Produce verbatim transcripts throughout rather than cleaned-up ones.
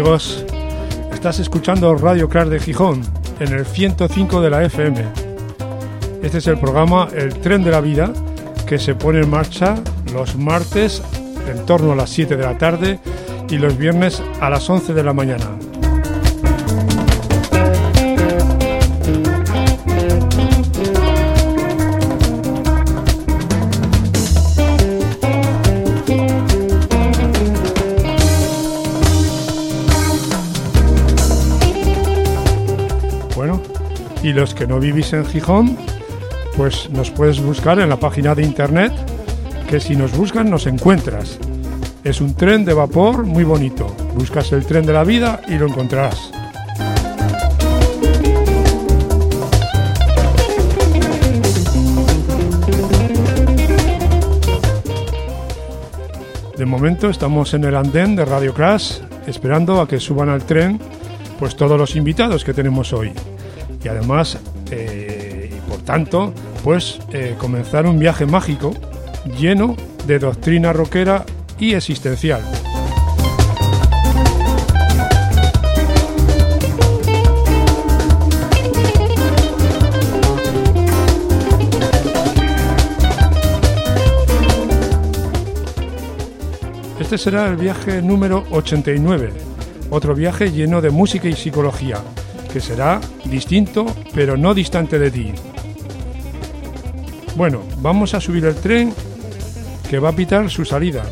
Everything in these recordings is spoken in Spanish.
amigos? Estás escuchando Radio Crash de Gijón en el ciento cinco de la F M. Este es el programa El Tren de la Vida, que se pone en marcha los martes en torno a las siete de la tarde y los viernes a las once de la mañana. Bueno, y los que no vivís en Gijón, pues nos puedes buscar en la página de internet, que si nos buscan nos encuentras. Es un tren de vapor muy bonito. Buscas el tren de la vida y lo encontrarás. De momento estamos en el andén de Radio Crash, esperando a que suban al tren pues todos los invitados que tenemos hoy. Y además, eh, y por tanto, pues eh, comenzar un viaje mágico lleno de doctrina rockera y existencial. Este será el viaje número ochenta y nueve, otro viaje lleno de música y psicología, que será distinto pero no distante de ti. Bueno, vamos a subir el tren que va a pitar su salida.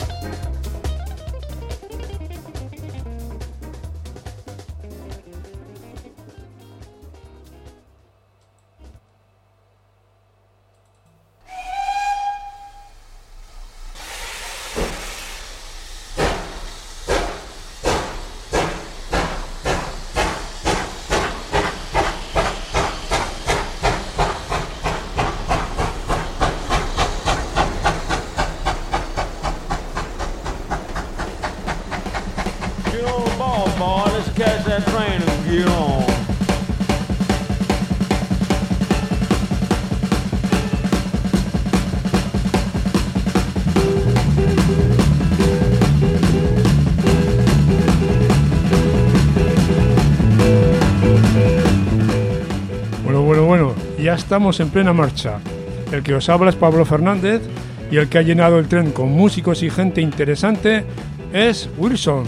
Estamos en plena marcha. El que os habla es Pablo Fernández y el que ha llenado el tren con músicos y gente interesante es Wilson.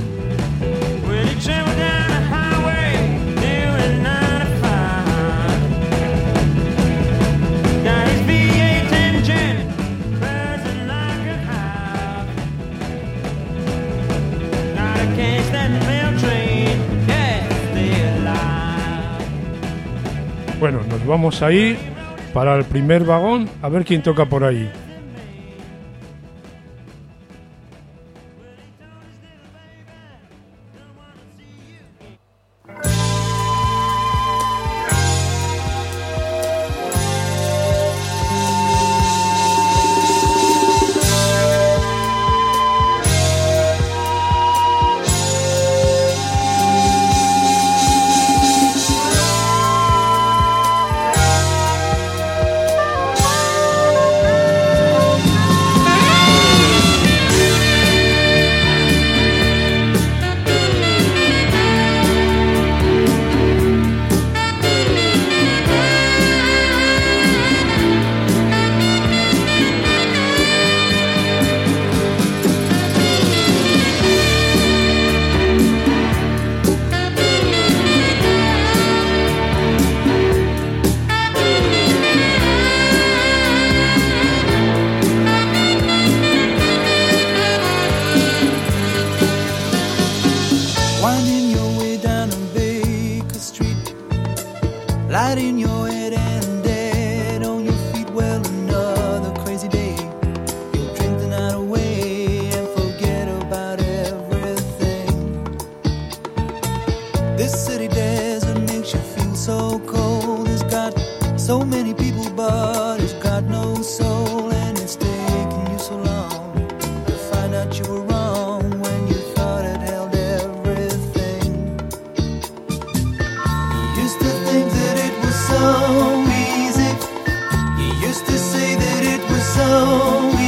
Bueno, nos vamos a ir para el primer vagón a ver quién toca por ahí.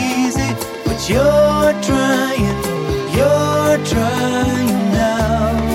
You're trying, you're trying now.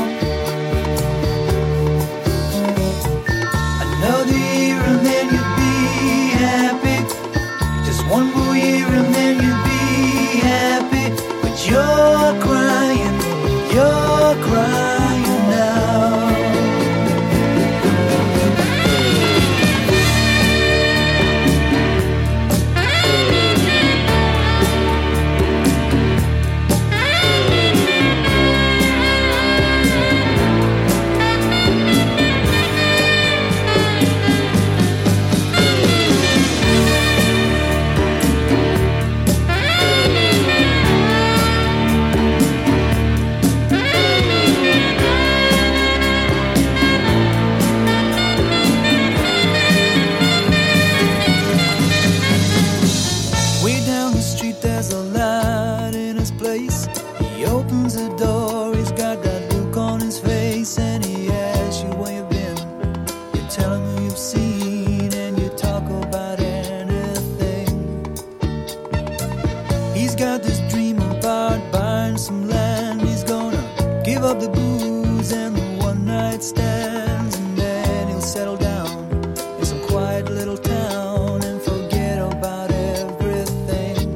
tell him who you've seen and you talk about anything. He's got this dream about buying some land. He's gonna give up the booze and the one night stands, and then he'll settle down in some quiet little town and forget about everything.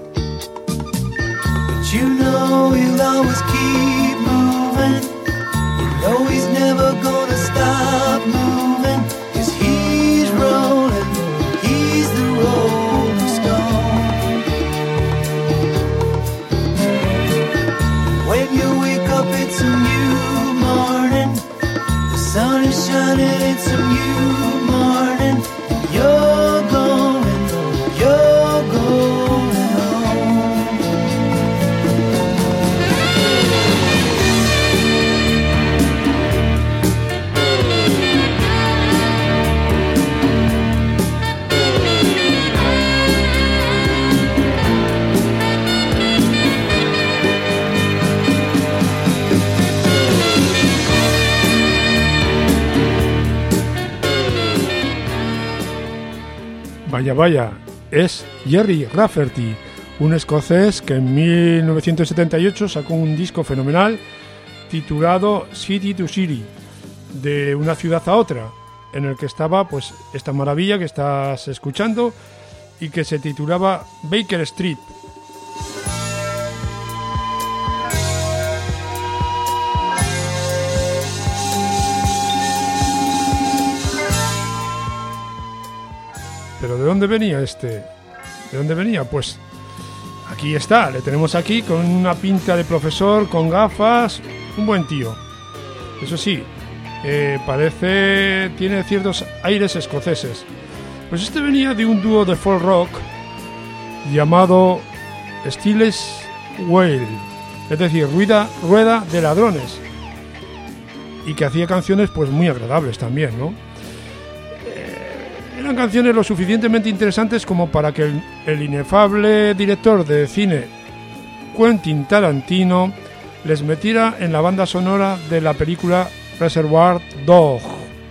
But you know he'll always keep moving. You know he's never gonna stop moving, 'cause he's rolling, he's the rolling stone. When you wake up it's a new morning, the sun is shining, it's a new morning. You're going, you're going home. Vaya, vaya, es Gerry Rafferty, un escocés que en mil novecientos setenta y ocho sacó un disco fenomenal titulado City to City, de una ciudad a otra, en el que estaba pues esta maravilla que estás escuchando y que se titulaba Baker Street. ¿Pero de dónde venía este? ¿De dónde venía? Pues aquí está, le tenemos aquí con una pinta de profesor, con gafas, un buen tío. Eso sí, eh, parece, tiene ciertos aires escoceses. Pues este venía de un dúo de folk rock llamado Steel's Wheel, es decir, rueda, rueda de ladrones, y que hacía canciones pues muy agradables también, ¿no? Eran canciones lo suficientemente interesantes como para que el, el inefable director de cine Quentin Tarantino les metiera en la banda sonora de la película Reservoir Dogs.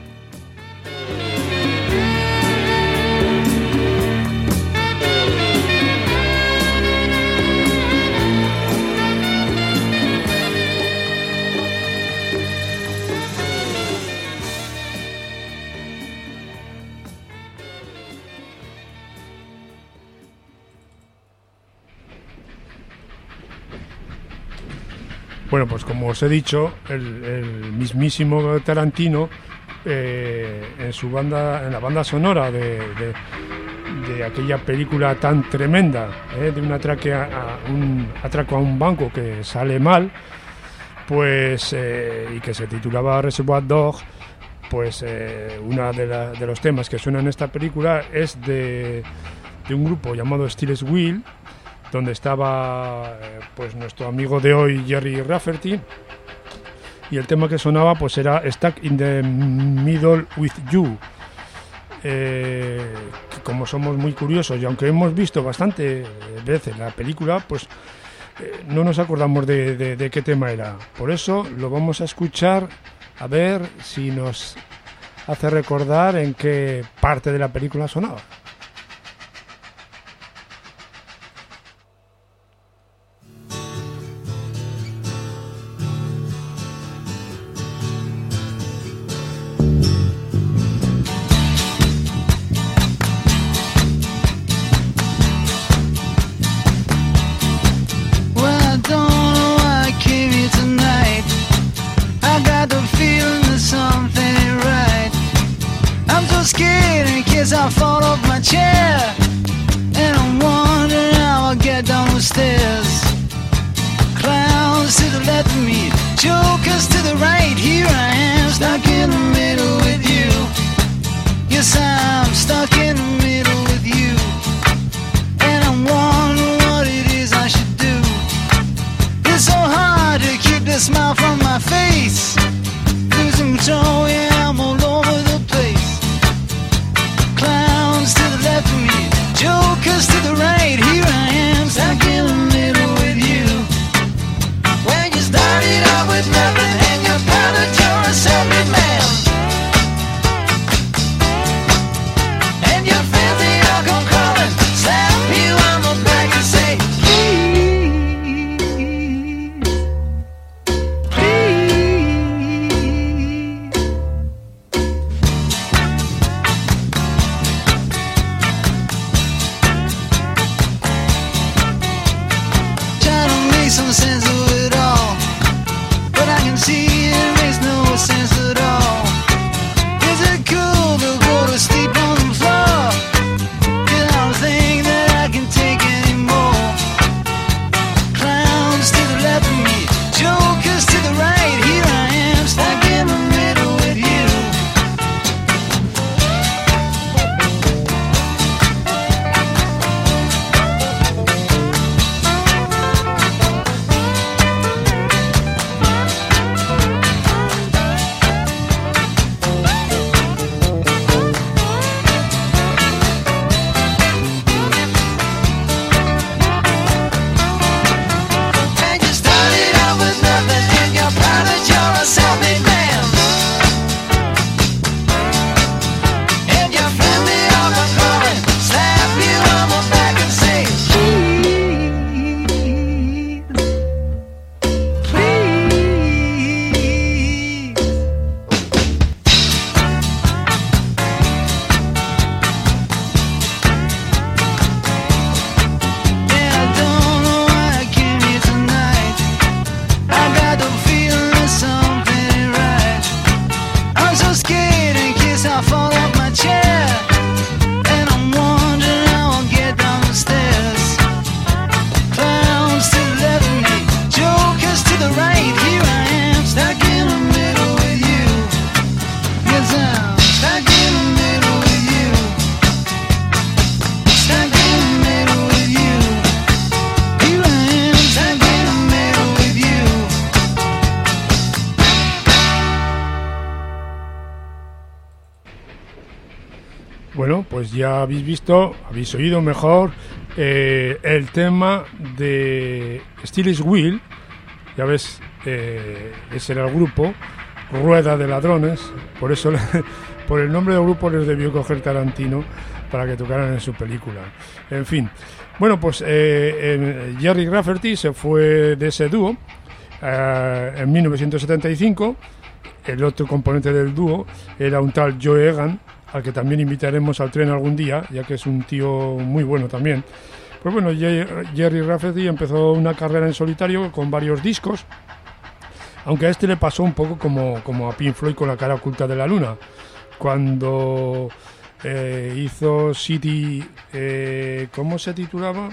Bueno, pues como os he dicho, el, el mismísimo Tarantino, eh, en su banda, en la banda sonora de, de, de aquella película tan tremenda, eh, de un atraque a, a un atraco a un banco que sale mal, pues eh, y que se titulaba Reservoir Dogs, pues eh, uno de, la, de los temas que suena en esta película es de, de un grupo llamado Steel's Wheel, donde estaba eh, pues nuestro amigo de hoy Gerry Rafferty, y el tema que sonaba pues era Stuck in the Middle with You, eh, que como somos muy curiosos y aunque hemos visto bastante veces la película, pues eh, no nos acordamos de, de, de qué tema era. Por eso lo vamos a escuchar, a ver si nos hace recordar en qué parte de la película sonaba. I fall off my chair, and I'm wondering how I'll get down the stairs. Clowns to the left of me, jokers to the right. Here I am, stuck in the middle with you. Yes, I'm stuck in the middle with you, and I'm wondering what it is I should do. It's so hard to keep the smile from my face. Losing control, yeah, I'm all over the place. Clowns to the left of me, jokers to the right. Here I am, stuck in the middle with you. When you started out with nothing and you found that you're a self-made man. I fall off my chair, and I'm wondering how I'll get down the stairs. Clowns to the left of me, jokers to the right. Here I am, stuck in the middle with you. Yes, I'm stuck in the middle with you. Stuck in the middle with you. Here I am, stuck in the middle with you. Bueno, pues ya habéis visto, habéis oído mejor eh, el tema de Steel's Wheel. Ya ves, eh, ese era el grupo, Rueda de Ladrones. Por eso, le, por el nombre del grupo les debió coger Tarantino para que tocaran en su película. En fin, bueno, pues eh, en Jerry Rafferty se fue de ese dúo eh, en mil novecientos setenta y cinco. El otro componente del dúo era un tal Joe Egan, al que también invitaremos al tren algún día, ya que es un tío muy bueno también. Pues bueno, Jerry Rafferty empezó una carrera en solitario con varios discos, aunque a este le pasó un poco como, como a Pink Floyd con La cara oculta de la luna, cuando eh, hizo City, eh, ¿cómo se titulaba?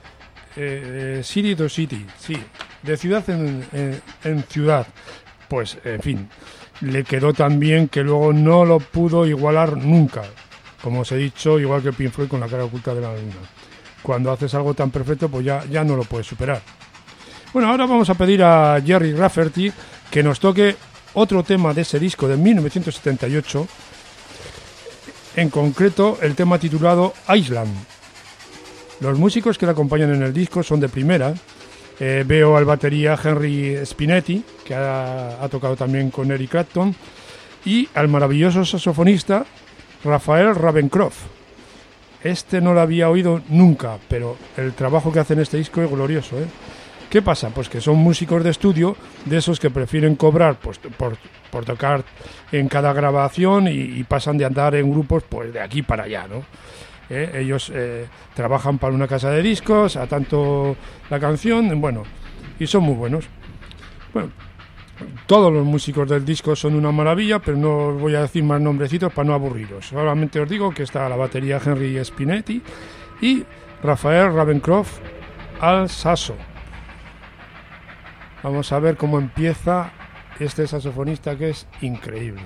Eh, City to City, sí, de ciudad en, en, en ciudad. Pues, en fin, le quedó tan bien que luego no lo pudo igualar nunca. Como os he dicho, igual que Pink Floyd con La cara oculta de la luna. Cuando haces algo tan perfecto, pues ya, ya no lo puedes superar. Bueno, ahora vamos a pedir a Jerry Rafferty que nos toque otro tema de ese disco de mil novecientos setenta y ocho. En concreto, el tema titulado Island. Los músicos que le acompañan en el disco son de primera. Eh, veo al batería Henry Spinetti, que ha, ha tocado también con Eric Clapton, y al maravilloso saxofonista Rafael Ravencroft. Este no lo había oído nunca, pero el trabajo que hace en este disco es glorioso, ¿eh? ¿Qué pasa? Pues que son músicos de estudio, de esos que prefieren cobrar pues, por, por tocar en cada grabación y, y pasan de andar en grupos pues de aquí para allá, ¿no? ¿Eh? Ellos eh, trabajan para una casa de discos, a tanto la canción, bueno, y son muy buenos. Bueno, todos los músicos del disco son una maravilla, pero no os voy a decir más nombrecitos para no aburriros. Solamente os digo que está a la batería Henry Spinetti y Rafael Ravencroft al saxo. Vamos a ver cómo empieza este saxofonista, que es increíble.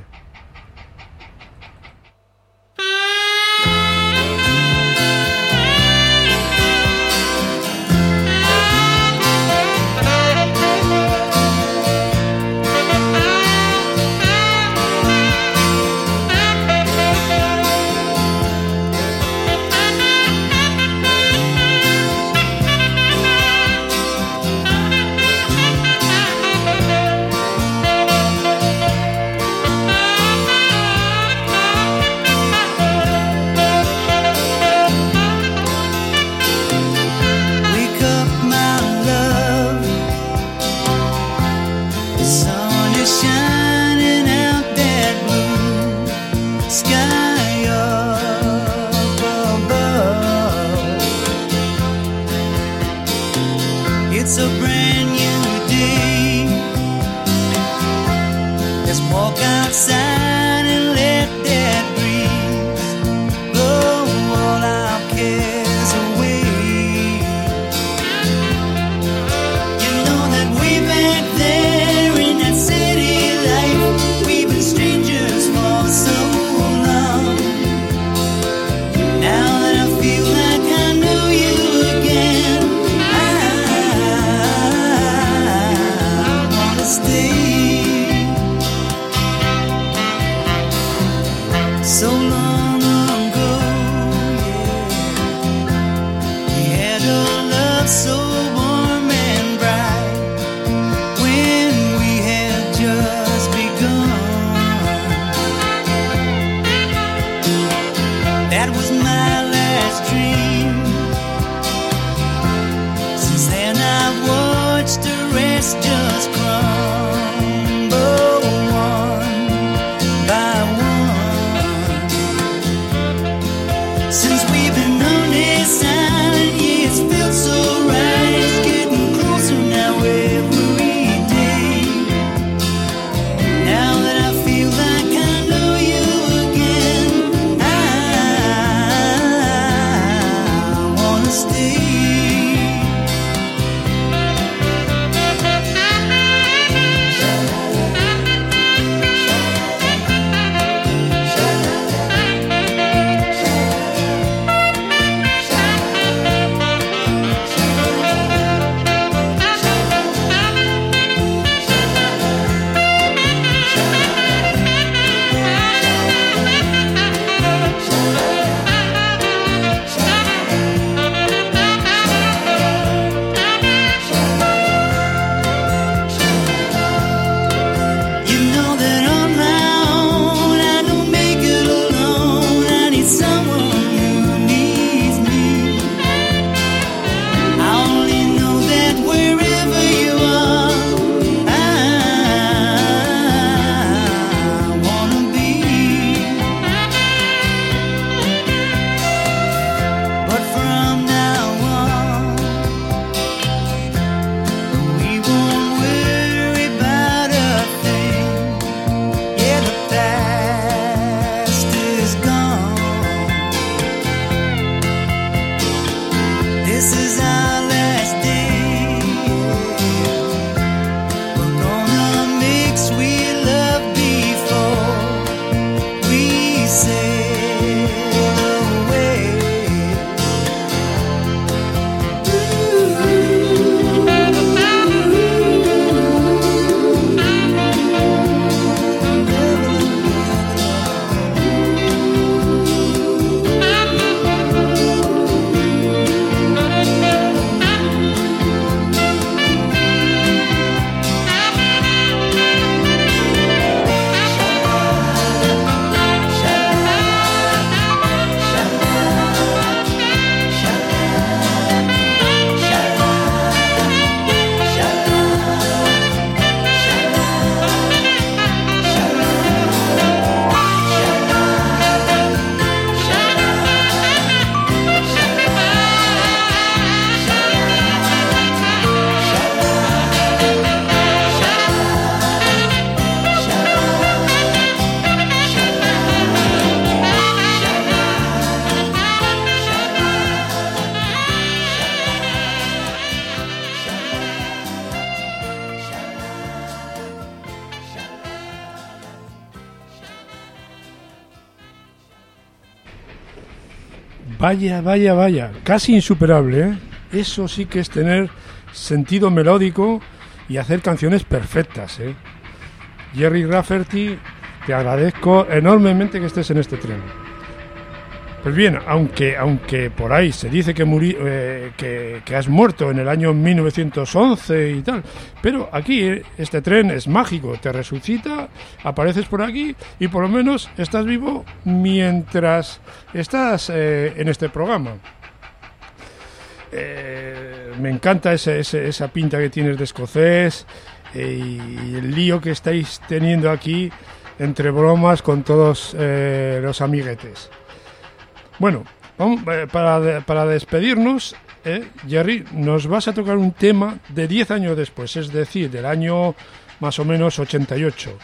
Again. Vaya, vaya, vaya, casi insuperable, ¿eh? Eso sí que es tener sentido melódico y hacer canciones perfectas, ¿eh? Gerry Rafferty, te agradezco enormemente que estés en este tren. Pues bien, aunque aunque por ahí se dice que, muri, eh, que, que has muerto en el año mil novecientos once y tal, pero aquí eh, este tren es mágico, te resucita, apareces por aquí y por lo menos estás vivo mientras estás eh, en este programa. Eh, me encanta ese, ese, esa pinta que tienes de escocés eh, y el lío que estáis teniendo aquí entre bromas con todos eh, los amiguetes. Bueno, vamos, eh, para, de, para despedirnos, eh, Gerry, nos vas a tocar un tema de diez años después, es decir, del año más o menos ochenta y ocho.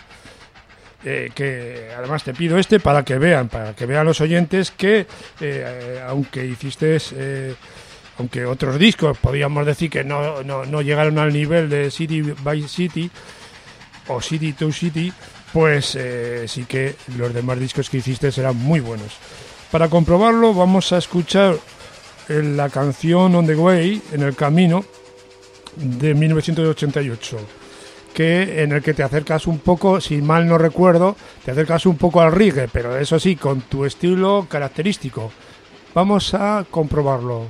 Eh, que además te pido este para que vean, para que vean los oyentes que, eh, aunque hiciste, eh, aunque otros discos podríamos decir que no, no, no llegaron al nivel de City by City o City to City, pues eh, sí que los demás discos que hiciste eran muy buenos. Para comprobarlo vamos a escuchar la canción On the Way, en el camino, de mil novecientos ochenta y ocho, que en el que te acercas un poco, si mal no recuerdo, te acercas un poco al reggae, pero eso sí, con tu estilo característico. Vamos a comprobarlo.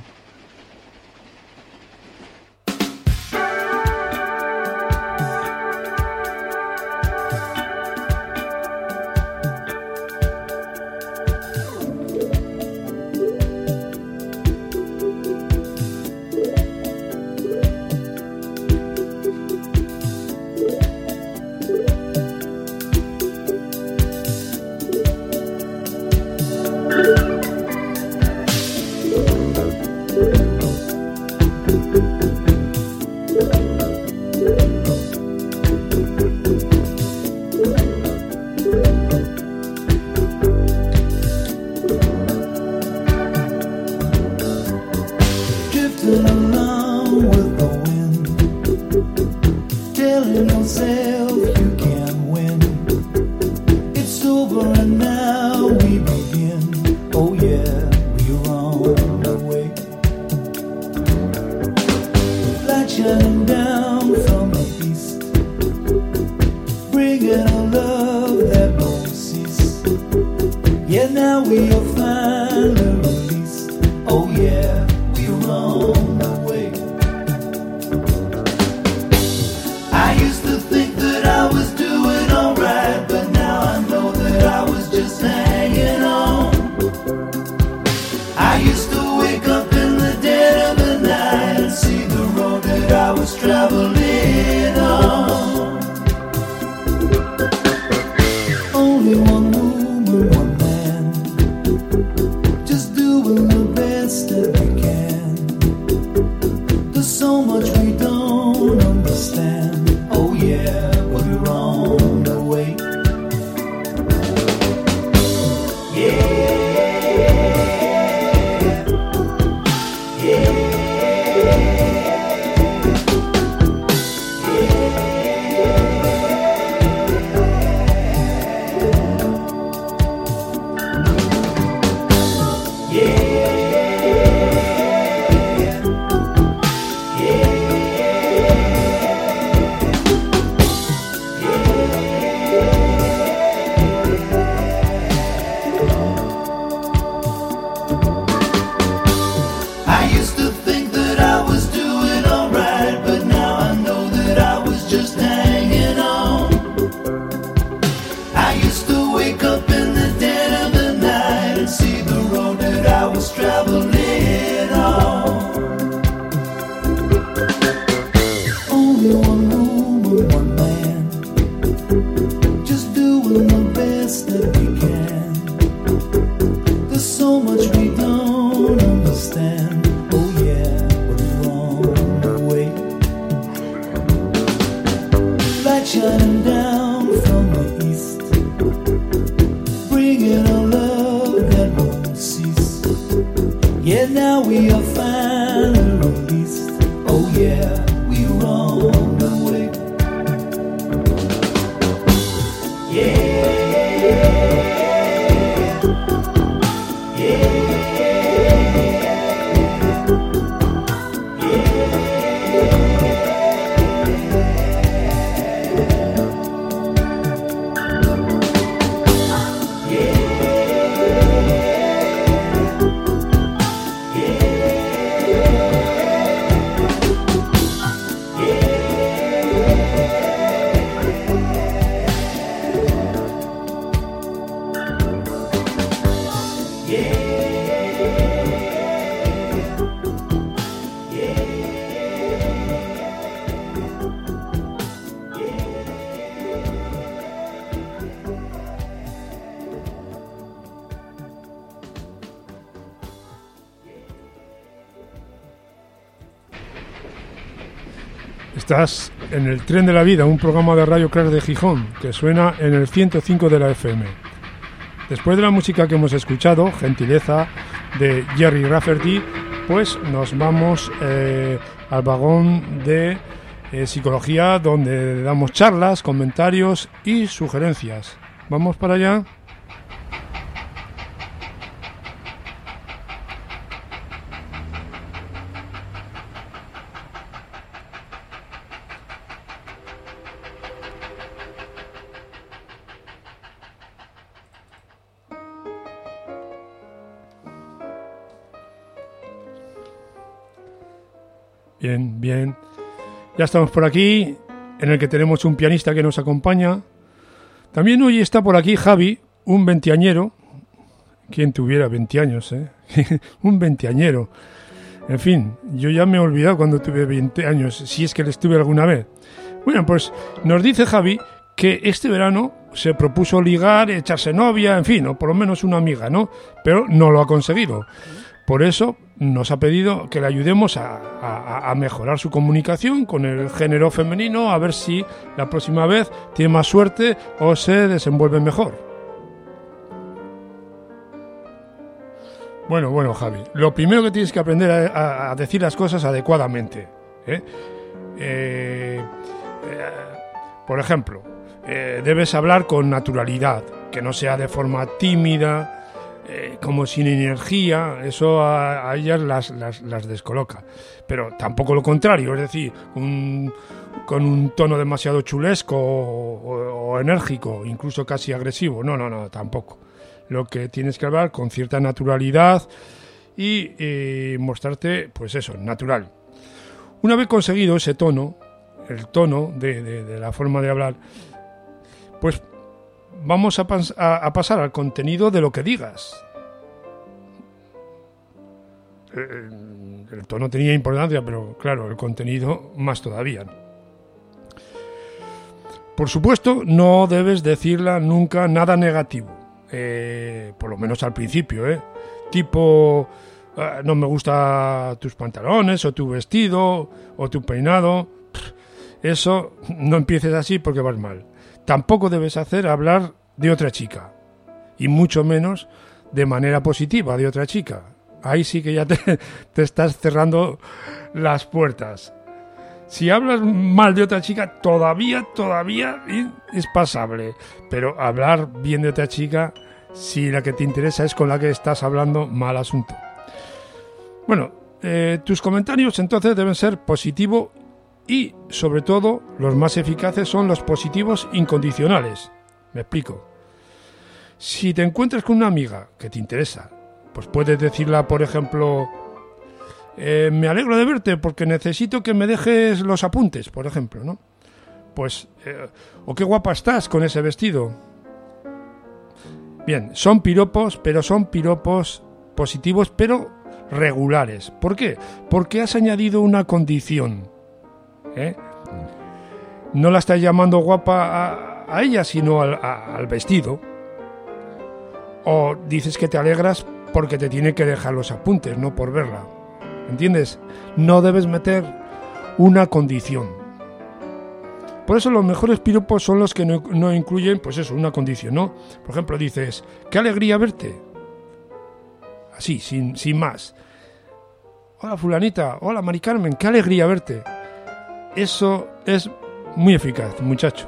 Yeah. Estás en el Tren de la Vida, un programa de Radio Crash de Gijón, que suena en el ciento cinco de la F M. Después de la música que hemos escuchado, gentileza de Jerry Rafferty, pues nos vamos eh, al vagón de eh, psicología, donde damos charlas, comentarios y sugerencias. ¿Vamos para allá? Bien, bien. Ya estamos por aquí, en el que tenemos un pianista que nos acompaña. También hoy está por aquí Javi, un veinteañero. ¿Quién tuviera veinte años, eh? Un veinteañero. En fin, yo ya me he olvidado cuando tuve veinte años, si es que les tuve alguna vez. Bueno, pues nos dice Javi que este verano se propuso ligar, echarse novia, en fin, o por lo menos una amiga, ¿no? Pero no lo ha conseguido. Por eso nos ha pedido que le ayudemos a, a, a mejorar su comunicación con el género femenino, a ver si la próxima vez tiene más suerte o se desenvuelve mejor. Bueno, bueno, Javi, lo primero que tienes que aprender a, a, a decir las cosas adecuadamente, ¿eh? Eh, eh, por ejemplo, eh, debes hablar con naturalidad, que no sea de forma tímida, Eh, como sin energía. Eso a, a ellas las, las, las descoloca, pero tampoco lo contrario, es decir, un, con un tono demasiado chulesco o, o, o enérgico, incluso casi agresivo. No, no, no, tampoco. Lo que tienes que hablar con cierta naturalidad y, y mostrarte, pues eso, natural. Una vez conseguido ese tono, el tono de, de, de la forma de hablar, pues vamos a, pas- a, a pasar al contenido de lo que digas. El, el tono tenía importancia, pero claro, el contenido más todavía. Por supuesto, no debes decirla nunca nada negativo, eh, por lo menos al principio, ¿eh? Tipo, eh, no me gustan tus pantalones, o tu vestido, o tu peinado. Eso no empieces así porque vas mal. Tampoco debes hacer hablar de otra chica, y mucho menos de manera positiva de otra chica. Ahí sí que ya te, te estás cerrando las puertas. Si hablas mal de otra chica, todavía, todavía es pasable. Pero hablar bien de otra chica, si la que te interesa es con la que estás hablando, mal asunto. Bueno, eh, tus comentarios entonces deben ser positivos y, sobre todo, los más eficaces son los positivos incondicionales. Me explico. Si te encuentras con una amiga que te interesa, pues puedes decirla, por ejemplo, eh, me alegro de verte porque necesito que me dejes los apuntes, por ejemplo, ¿no? Pues, eh, o qué guapa estás con ese vestido. Bien, son piropos, pero son piropos positivos, pero regulares. ¿Por qué? Porque has añadido una condición, ¿eh? No la estás llamando guapa a, a ella, sino al, a, al vestido. O dices que te alegras porque te tiene que dejar los apuntes, no por verla. ¿Entiendes? No debes meter una condición. Por eso los mejores piropos son los que no, no incluyen, pues eso, una condición, ¿no? Por ejemplo, dices, qué alegría verte. Así, sin, sin más. Hola fulanita, hola Mari Carmen, qué alegría verte. Eso es muy eficaz, muchacho.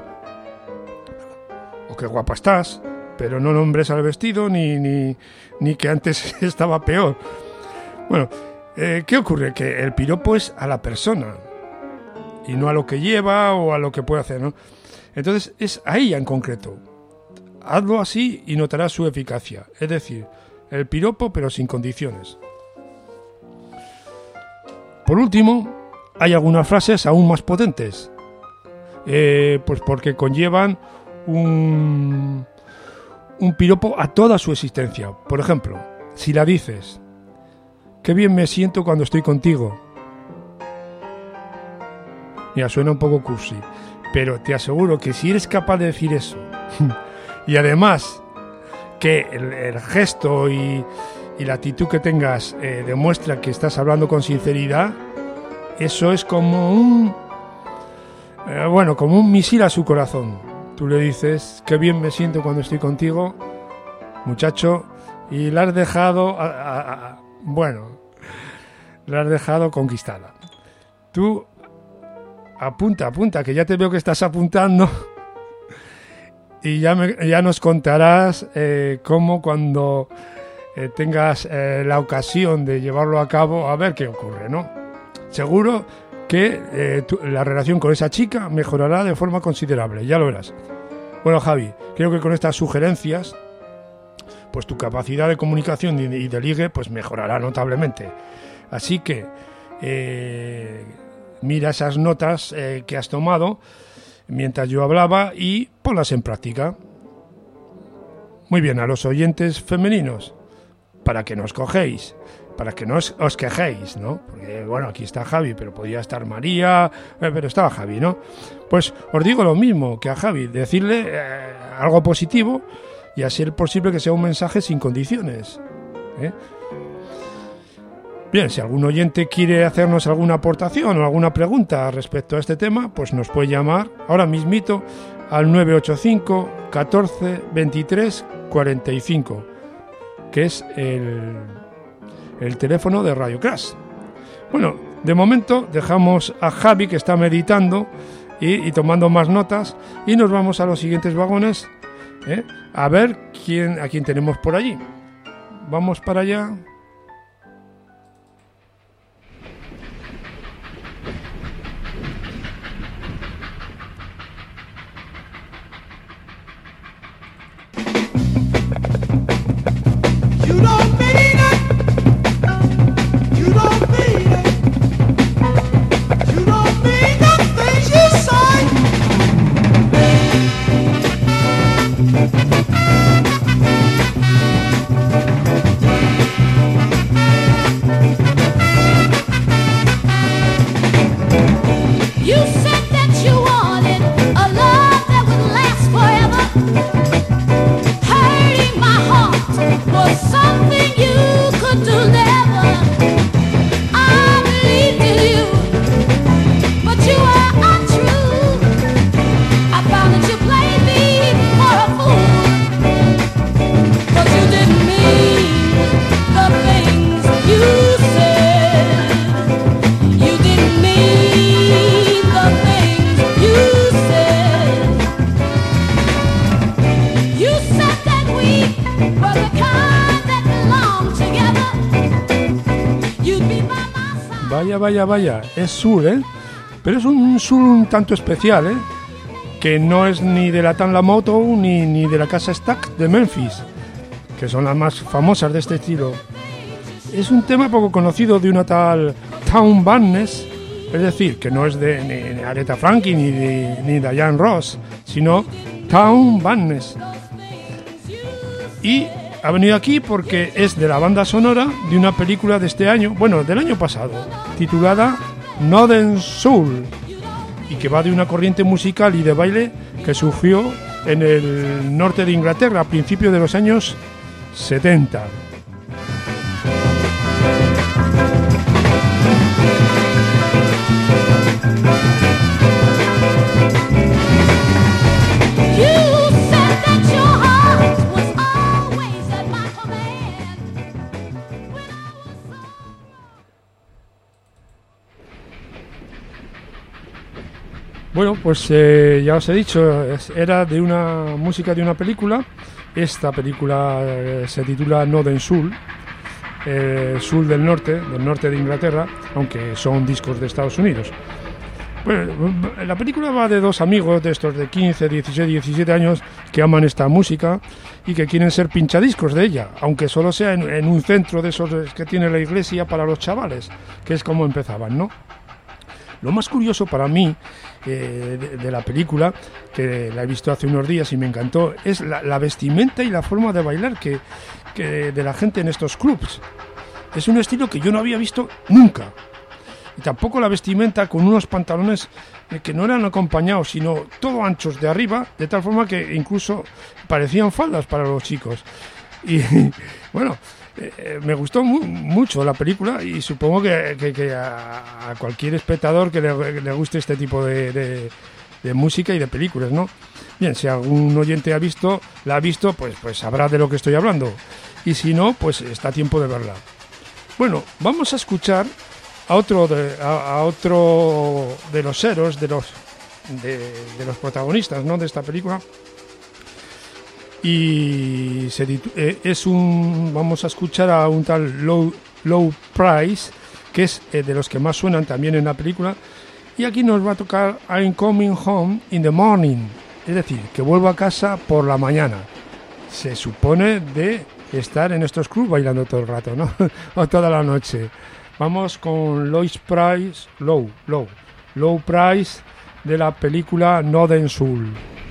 O qué guapa estás, pero no nombres al vestido ni, ni, ni que antes estaba peor. Bueno, eh, ¿qué ocurre? Que el piropo es a la persona y no a lo que lleva o a lo que puede hacer, ¿no? Entonces es a ella en concreto. Hazlo así y notarás su eficacia. Es decir, el piropo pero sin condiciones. Por último, hay algunas frases aún más potentes, eh, pues porque conllevan un, un piropo a toda su existencia. Por ejemplo, si la dices, qué bien me siento cuando estoy contigo. Mira, suena un poco cursi, pero te aseguro que si eres capaz de decir eso, y además que el, el gesto y, y la actitud que tengas eh, demuestra que estás hablando con sinceridad, eso es como un Eh, bueno, como un misil a su corazón. Tú le dices, qué bien me siento cuando estoy contigo, muchacho, y la has dejado, a, a, a, bueno, la has dejado conquistada. Tú apunta, apunta, que ya te veo que estás apuntando y ya, me, ya nos contarás eh, cómo cuando eh, tengas eh, la ocasión de llevarlo a cabo, a ver qué ocurre, ¿no? Seguro que eh, tu, la relación con esa chica mejorará de forma considerable, ya lo verás. Bueno, Javi, creo que con estas sugerencias, pues tu capacidad de comunicación y de, y de ligue, pues mejorará notablemente. Así que eh, mira esas notas eh, que has tomado mientras yo hablaba y ponlas en práctica. Muy bien, a los oyentes femeninos, para que nos cogéis, para que no os, os quejéis, ¿no? Porque, bueno, aquí está Javi, pero podía estar María, eh, pero estaba Javi, ¿no? Pues os digo lo mismo que a Javi, decirle eh, algo positivo y a ser posible que sea un mensaje sin condiciones, ¿eh? Bien, si algún oyente quiere hacernos alguna aportación o alguna pregunta respecto a este tema, pues nos puede llamar ahora mismito al nueve ocho cinco, catorce, veintitrés, cuarenta y cinco, que es el, el teléfono de Radio Crash. Bueno, de momento dejamos a Javi, que está meditando y, y tomando más notas, y nos vamos a los siguientes vagones, ¿eh? A ver quién, a quién tenemos por allí. Vamos para allá. Vaya, vaya, vaya, es soul, ¿eh? Pero es un soul un tanto especial, ¿eh? Que no es ni de la Tamla Motown ni, ni de la Casa Stack de Memphis, que son las más famosas de este estilo. Es un tema poco conocido de una tal Town Badness, es decir, que no es de ni, ni Aretha Franklin ni, de, ni Diane Ross, sino Town Badness. Y ha venido aquí porque es de la banda sonora de una película de este año, bueno, del año pasado, titulada Northern Soul, y que va de una corriente musical y de baile que surgió en el norte de Inglaterra a principios de los años setenta. Bueno, pues eh, ya os he dicho, era de una música de una película. Esta película eh, se titula Northern Soul, eh, Soul del norte, del norte de Inglaterra, aunque son discos de Estados Unidos. Bueno, la película va de dos amigos de estos de quince, dieciséis, diecisiete años que aman esta música y que quieren ser pinchadiscos de ella, aunque solo sea en, en un centro de esos que tiene la iglesia para los chavales, que es como empezaban, ¿no? Lo más curioso para mí eh, de, de la película, que la he visto hace unos días y me encantó, es la, la vestimenta y la forma de bailar que, que de la gente en estos clubs. Es un estilo que yo no había visto nunca. Y tampoco la vestimenta con unos pantalones eh, que no eran acompañados, sino todo anchos de arriba, de tal forma que incluso parecían faldas para los chicos. Y bueno, eh, me gustó mu- mucho la película y supongo que, que, que a, a cualquier espectador que le, que le guste este tipo de, de, de música y de películas, ¿no? Bien, si algún oyente ha visto, la ha visto, pues, pues sabrá de lo que estoy hablando. Y si no, pues está a tiempo de verla. Bueno, vamos a escuchar a otro de, a, a otro de los héroes, de los, de, de los protagonistas, ¿no?, de esta película. Y se ditu- eh, es un, vamos a escuchar a un tal Low, Low Price, que es eh, de los que más suenan también en la película. Y aquí nos va a tocar I'm Coming Home in the Morning. Es decir, que vuelvo a casa por la mañana. Se supone de estar en estos clubs bailando todo el rato, ¿no? O toda la noche. Vamos con Lois Price, Low, Low, Low Price de la película Northern Soul.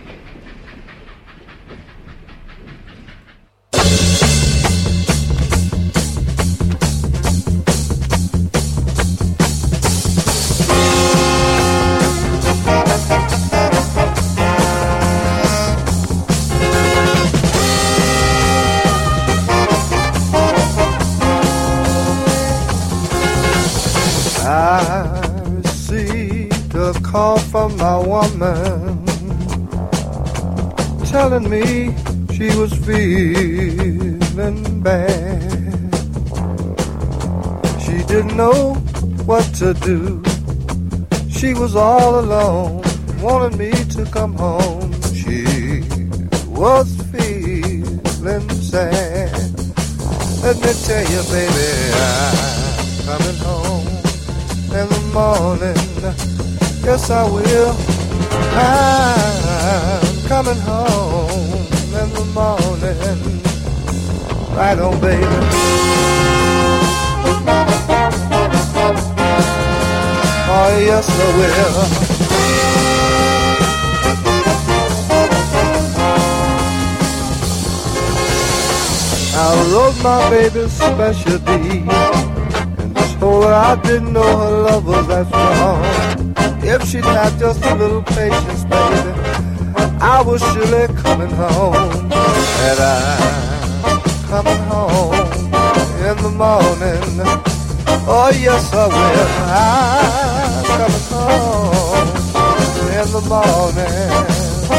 Call from my woman telling me she was feeling bad. She didn't know what to do. She was all alone, wanted me to come home. She was feeling sad. Let me tell you, baby, I'm coming home in the morning. Yes, I will. I'm coming home in the morning. Right on, baby. Oh, yes, I will. I wrote my baby's special deed and told her I didn't know her love was that strong. If she'd have just a little patience, baby, I was surely coming home. And I'm coming home in the morning. Oh, yes, I will. I'm coming home in the morning.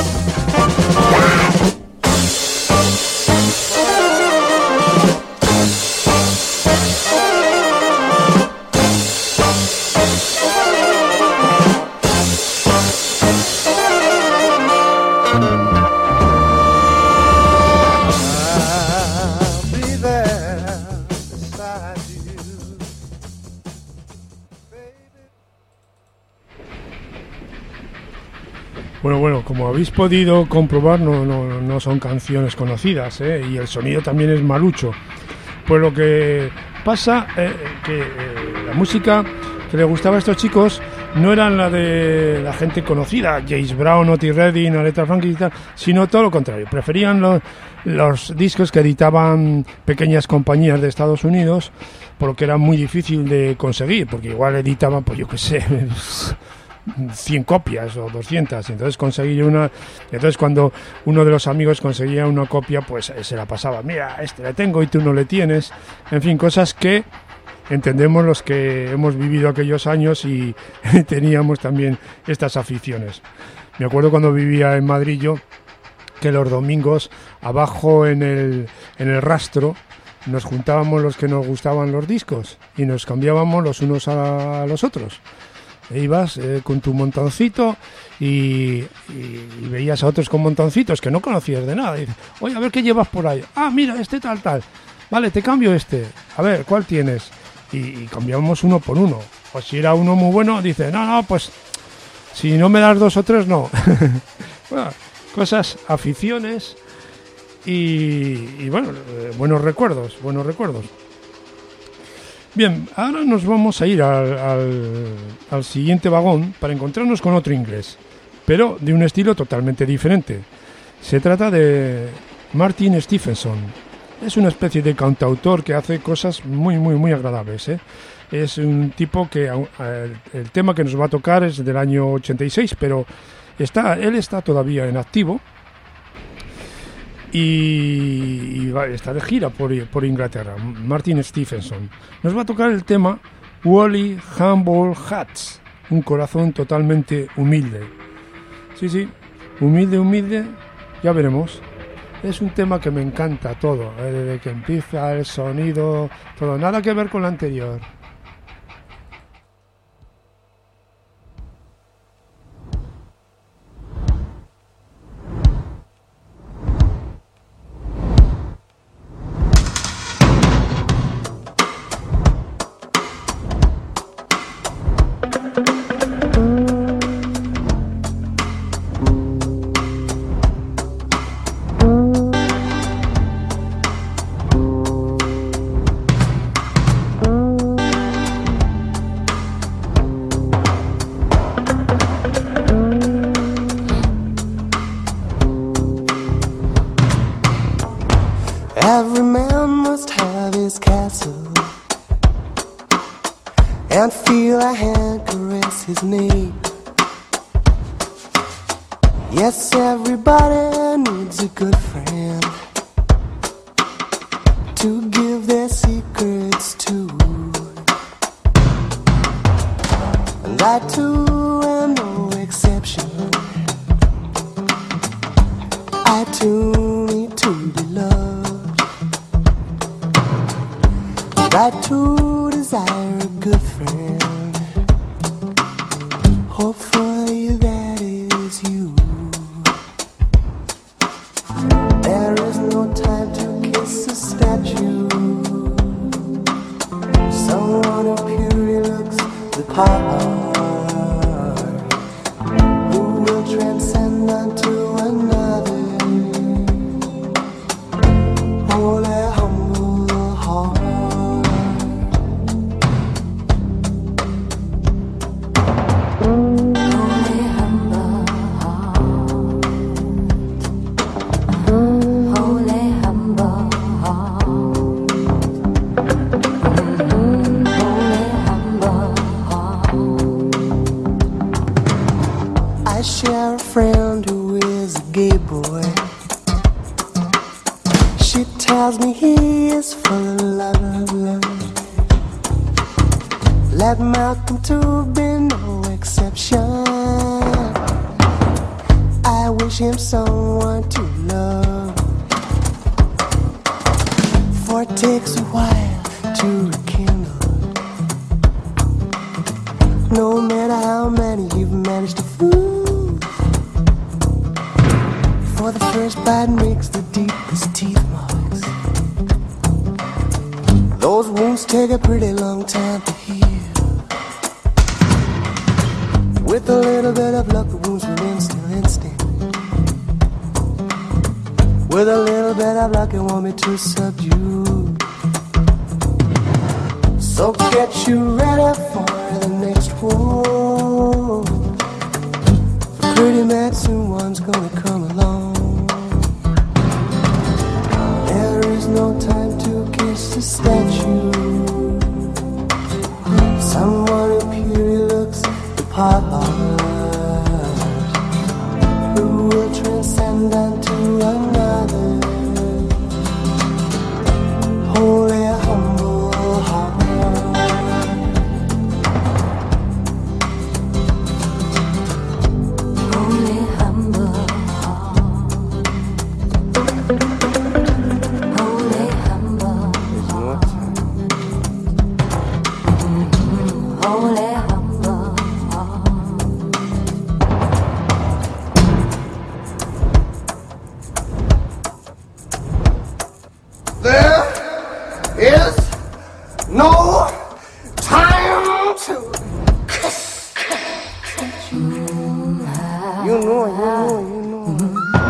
Bueno, bueno, como habéis podido comprobar, no, no, no son canciones conocidas, ¿eh? Y el sonido también es malucho. Pues lo que pasa es eh, que eh, la música que le gustaba a estos chicos no eran la de la gente conocida, James Brown, Otis Redding, Aretha Franklin y tal, sino todo lo contrario. Preferían los, los discos que editaban pequeñas compañías de Estados Unidos, por lo que era muy difícil de conseguir, porque igual editaban, pues yo qué sé, cien copias o doscientas, entonces conseguí una. Entonces cuando uno de los amigos conseguía una copia, pues se la pasaba, mira, este le tengo y tú no le tienes, en fin, cosas que entendemos los que hemos vivido aquellos años y teníamos también estas aficiones. Me acuerdo cuando vivía en Madrid yo, que los domingos abajo en el, en el rastro nos juntábamos los que nos gustaban los discos y nos cambiábamos los unos a los otros. E ibas eh, con tu montoncito y, y, y veías a otros con montoncitos que no conocías de nada. Y dices, oye, a ver qué llevas por ahí. Ah, mira, este tal, tal. Vale, te cambio este. A ver, ¿cuál tienes? Y, y cambiábamos uno por uno. O si era uno muy bueno, dice, no, no, pues si no me das dos o tres, no. Bueno, cosas, aficiones y, y bueno, eh, buenos recuerdos, buenos recuerdos. Bien, ahora nos vamos a ir al, al, al siguiente vagón para encontrarnos con otro inglés, pero de un estilo totalmente diferente. Se trata de Martin Stephenson. Es una especie de cantautor que hace cosas muy, muy, muy agradables, ¿eh? Es un tipo que el, el tema que nos va a tocar es del año ochenta y seis, pero está, él está todavía en activo. Y, y va, está de gira por, por Inglaterra. Martin Stephenson nos va a tocar el tema Wally Humble Hearts, un corazón totalmente humilde. Sí, sí, humilde, humilde, ya veremos. Es un tema que me encanta todo, eh, desde que empieza el sonido, todo, nada que ver con lo anterior. Every man must have his castle and feel a hand caress his knee. Yes, everybody needs a good friend to give their secrets to. And I too am no exception. I too need to be loved. I too desire a good friend. Hopefully that is you. There is no time to kiss a statue. Someone who purely looks the part, who will transcend unto another. Holy, humble heart. I share a friend who is a gay boy. She tells me he is full of love, love. Let Malcolm too be no exception. I wish him someone to love, for it takes a while to rekindle. No matter how many you've managed to fool, for the first bite makes the deepest teeth marks. Those wounds take a pretty long time to heal. With a little bit of luck, the wounds will instant, instant. With a little bit of luck, it won't be too subdued. So get you ready for the next war. Pretty man, soon one's gonna come along. There is no time to kiss the statue. Someone who purely looks the part, who will transcend unto another. Holy, humble heart. Holy, humble heart. Holy, humble heart. Holy, humble heart. There is no time to kiss. You know, you know, you know.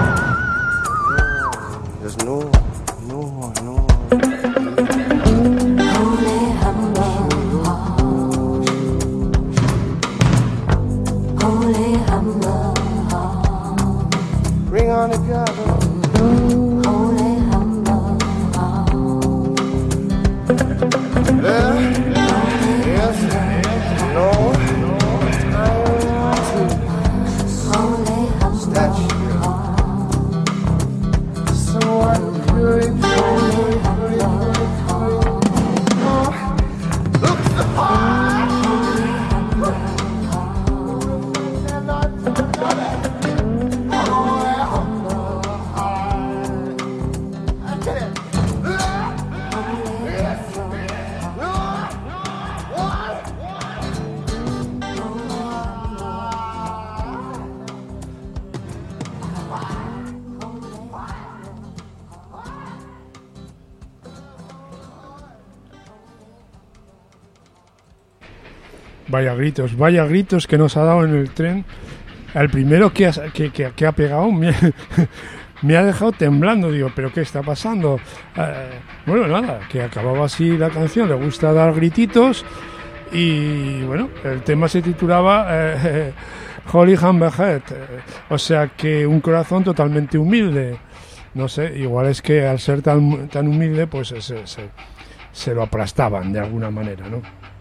There's no, no, no. Holy, humble heart. Holy, humble heart. Bring on together. Holy, humble heart. There is no time to Holy, humble statue. heart. Someone purely, purely, purely, purely, look the part. Vaya gritos, vaya gritos que nos ha dado en el tren. El primero que, has, que, que, que ha pegado me, me ha dejado temblando. Digo, ¿pero qué está pasando? Eh, bueno, nada, que acababa así la canción. Le gusta dar grititos. Y bueno, el tema se titulaba eh, Holy Humble Heart. Eh, o sea que un corazón totalmente humilde. No sé, igual es que al ser tan, tan humilde, pues se, se, se lo aplastaban de alguna manera, ¿no?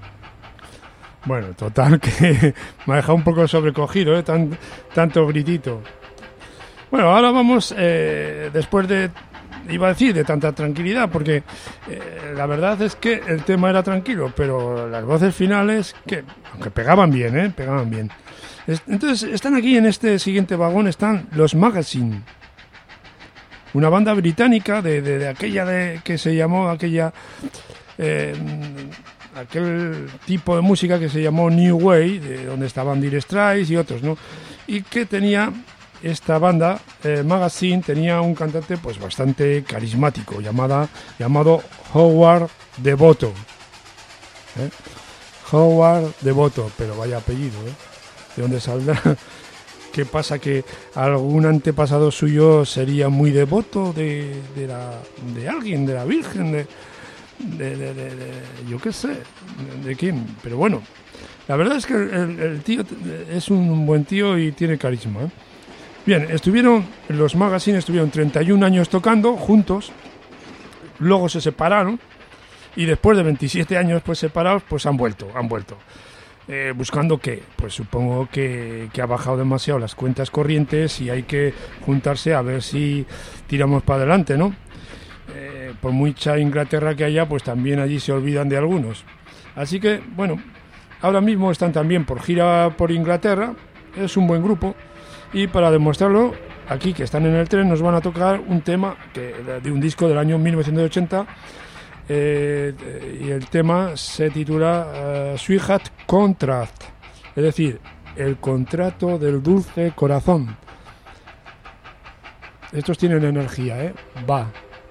Bueno, total, que me ha dejado un poco sobrecogido, ¿eh? Tan, tanto gritito. Bueno, ahora vamos, eh, después de, iba a decir, de tanta tranquilidad, porque eh, la verdad es que el tema era tranquilo, pero las voces finales, que aunque pegaban bien, ¿eh? Pegaban bien. Es, entonces, están aquí en este siguiente vagón, están los Magazine, una banda británica de, de, de aquella de, que se llamó, aquella... Eh, aquel tipo de música que se llamó New Way, de donde estaban Dire Straits y otros, ¿no? Y que tenía esta banda, eh, Magazine, tenía un cantante pues bastante carismático, llamada, llamado Howard Devoto. ¿Eh? Howard Devoto, pero vaya apellido, ¿eh? ¿De dónde saldrá? ¿Qué pasa? Que algún antepasado suyo sería muy devoto de, de, la, de alguien, de la Virgen, de... De, de, de, de, yo qué sé, de, de quién, pero bueno, la verdad es que el, el tío es un buen tío y tiene carisma, ¿eh? Bien, estuvieron, los Magazine estuvieron treinta y un años tocando juntos, luego se separaron y después de veintisiete años pues separados, pues han vuelto, han vuelto. Eh, buscando qué, pues supongo que, que ha bajado demasiado las cuentas corrientes y hay que juntarse a ver si tiramos para adelante, ¿no? Eh, por mucha Inglaterra que haya, pues también allí se olvidan de algunos. Así que, bueno, ahora mismo están también por gira por Inglaterra, es un buen grupo, y para demostrarlo, aquí que están en el tren, nos van a tocar un tema que, de un disco del año mil novecientos ochenta, eh, y el tema se titula uh, Sweetheart Contract, es decir, el contrato del dulce corazón. Estos tienen energía, ¿eh? Va.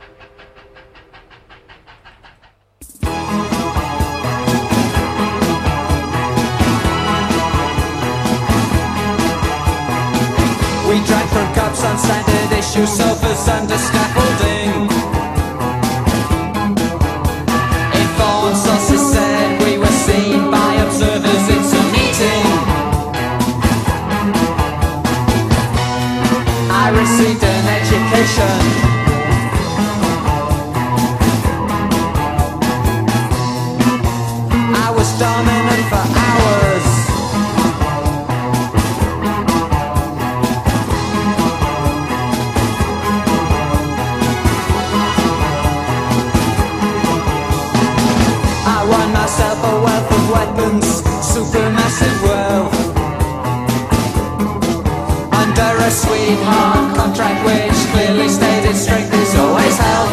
We drank from cups on standard issue sofas under scaffolding. Informed sources said we were seen by observers in some meeting. I received an education. I was dominant for hours. Myself a wealth of weapons, supermassive wealth. Under a sweetheart contract which clearly stated strength is always health.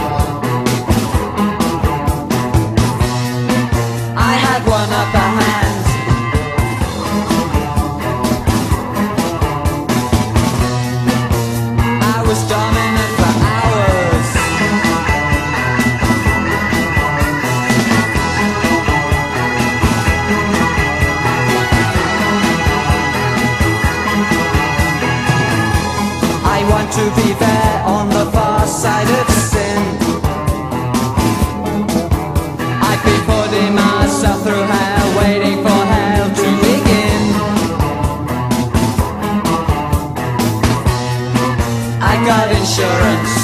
I had one upper hand. I was dominant for hours. To be there on the far side of sin. I've been putting myself through hell, waiting for hell to begin. I got insurance.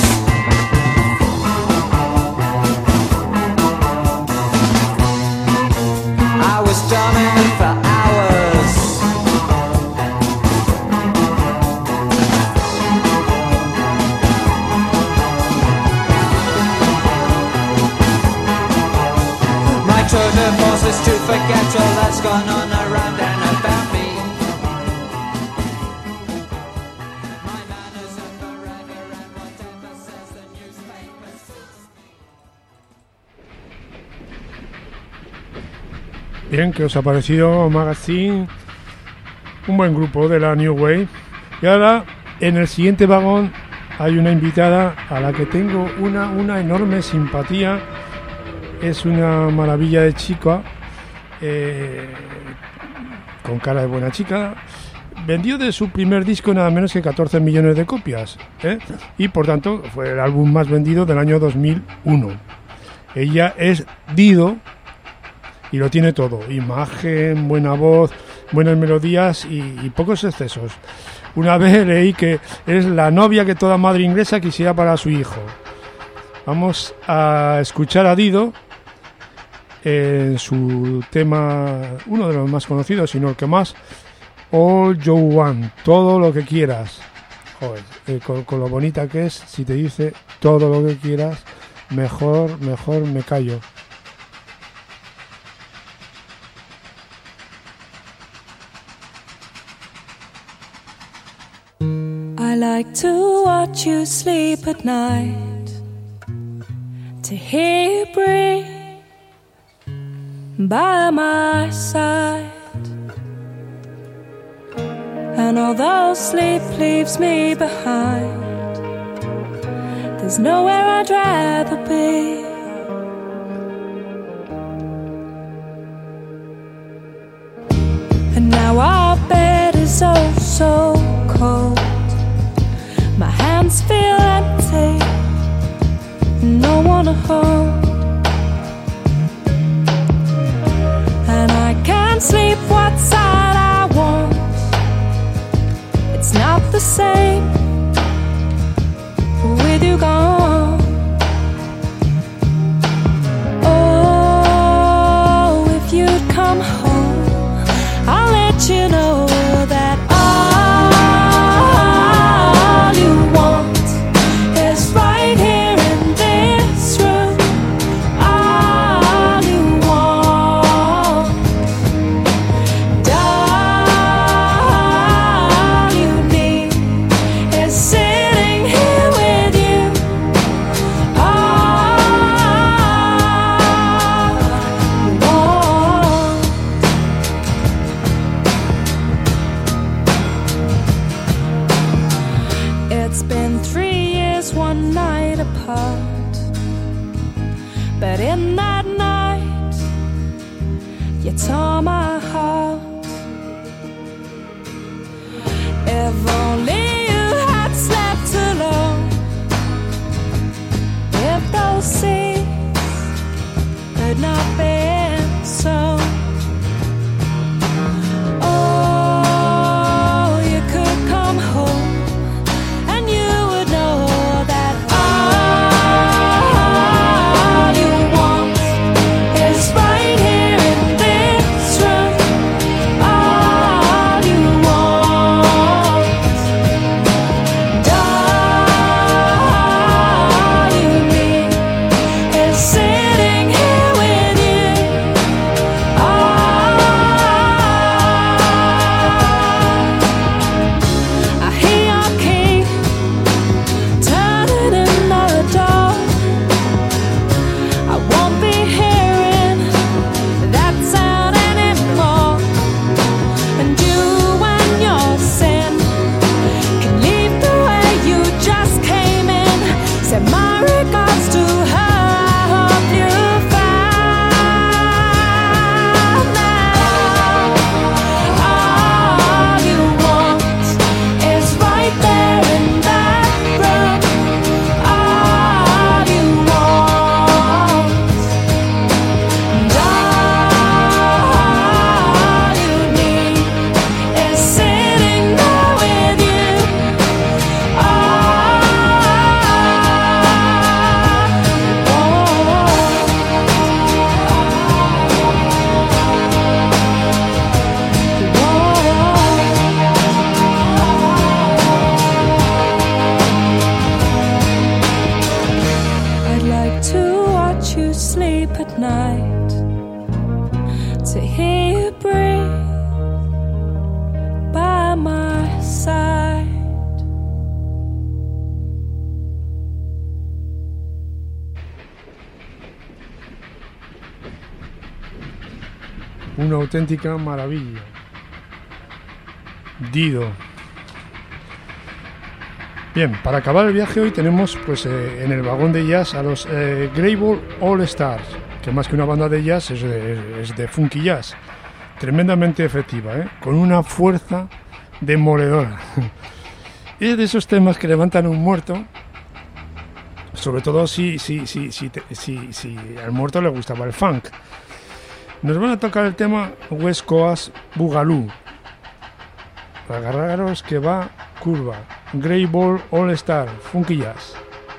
I was dominant for hours. Tour de force is to forget all that's gone on around and about me. My manners are forever and whatever says the newspapers. Bien, ¿qué os ha parecido Magazine? Un buen grupo de la New Wave. Y ahora, en el siguiente vagón, hay una invitada a la que tengo una, una enorme simpatía. Es una maravilla de chica eh, con cara de buena chica, vendió de su primer disco nada menos que catorce millones de copias, ¿eh? Y por tanto fue el álbum más vendido del año dos mil uno. Ella es Dido y lo tiene todo: imagen, buena voz, buenas melodías y, y pocos excesos. Una vez leí que es la novia que toda madre inglesa quisiera para su hijo. Vamos a escuchar a Dido en su tema, uno de los más conocidos, si no el que más, All You Want, todo lo que quieras. Joder, eh, con, con lo bonita que es, si te dice todo lo que quieras, mejor, mejor me callo. I like to watch you sleep at night, to hear you breathe by my side. And although sleep leaves me behind, there's nowhere I'd rather be. And now our bed is oh so cold. My hands feel empty, no one to hold. And I can't sleep what side I want. It's not the same with you gone. Oh, if you'd come home, I'll let you know that all you want is right here in this room. All you want, all you need is sitting here with you. All you want. It's been three years, one night apart, but in that night you tore my heart. If only you had slept alone, if those seas had not been so. Oh, you could come home and you would know that all you want is right here in this room. All you want, all you need is sitting here with you. All I hear your key turning in the door. I won't be hearing that sound anymore. And you and your sin can leave the way you just came in. Send my regards to her. I hope you found that all you want is right there in that room. All you want, all you need is sitting there with you. All I'd like to watch you sleep at night, to hear you breathe by my side. Una auténtica maravilla. Dido. Bien, para acabar el viaje hoy tenemos pues eh, en el vagón de jazz a los eh, Greyboard All Stars, que más que una banda de jazz es de, es de funky jazz, tremendamente efectiva, ¿eh? Con una fuerza demoledora. Y es de esos temas que levantan un muerto, sobre todo si, si, si, si, si, si al muerto le gustaba el funk. Nos van a tocar el tema West Coast Boogaloo. Agarraros que va curva. Grey Ball All Star, funky jazz.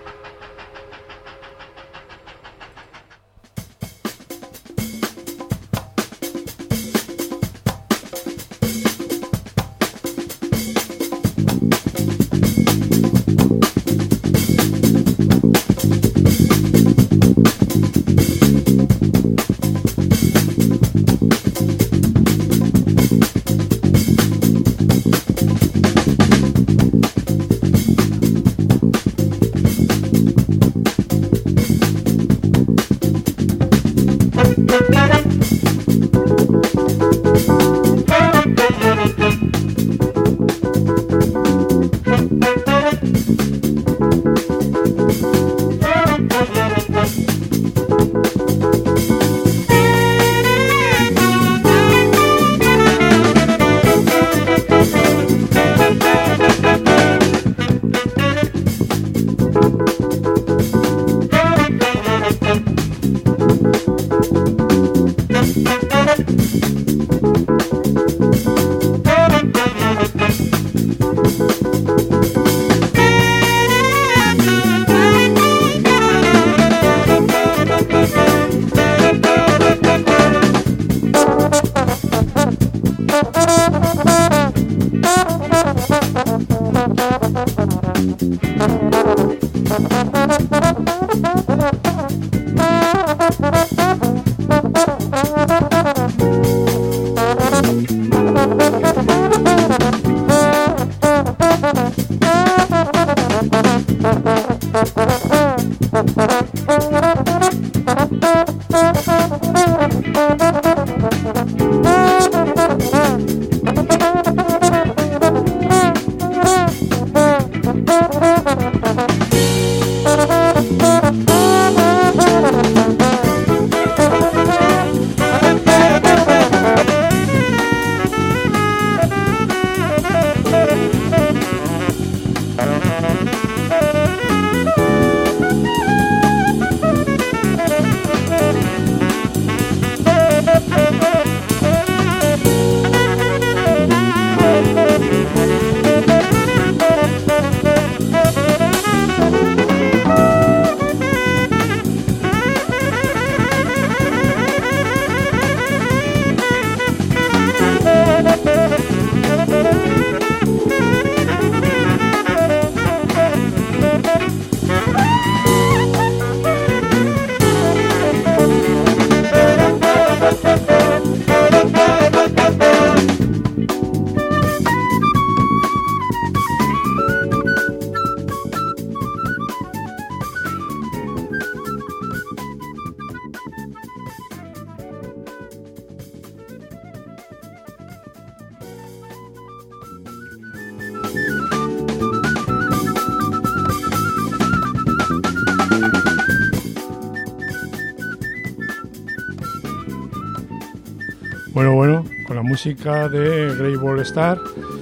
Bueno, bueno, con la música de Grey Ball Star,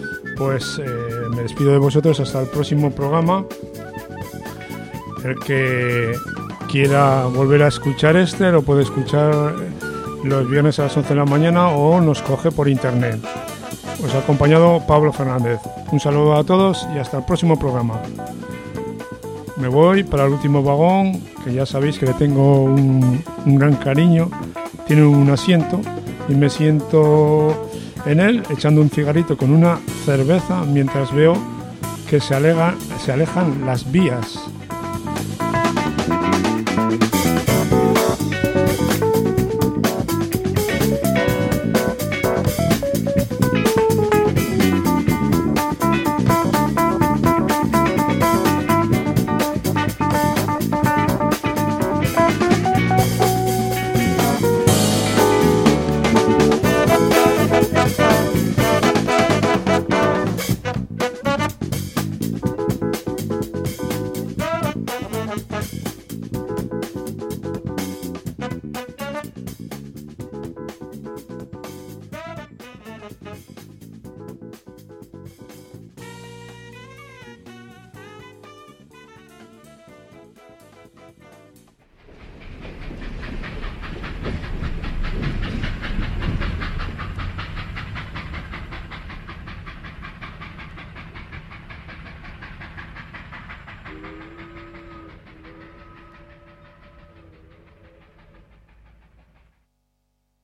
pues eh, me despido de vosotros hasta el próximo programa. El que quiera volver a escuchar este lo puede escuchar los viernes a las once de la mañana o nos coge por internet. Os ha acompañado Pablo Fernández. Un saludo a todos y hasta el próximo programa. Me voy para el último vagón, que ya sabéis que le tengo un, un gran cariño. Tiene un asiento y me siento en él echando un cigarrito con una cerveza mientras veo que se, alega, se alejan las vías.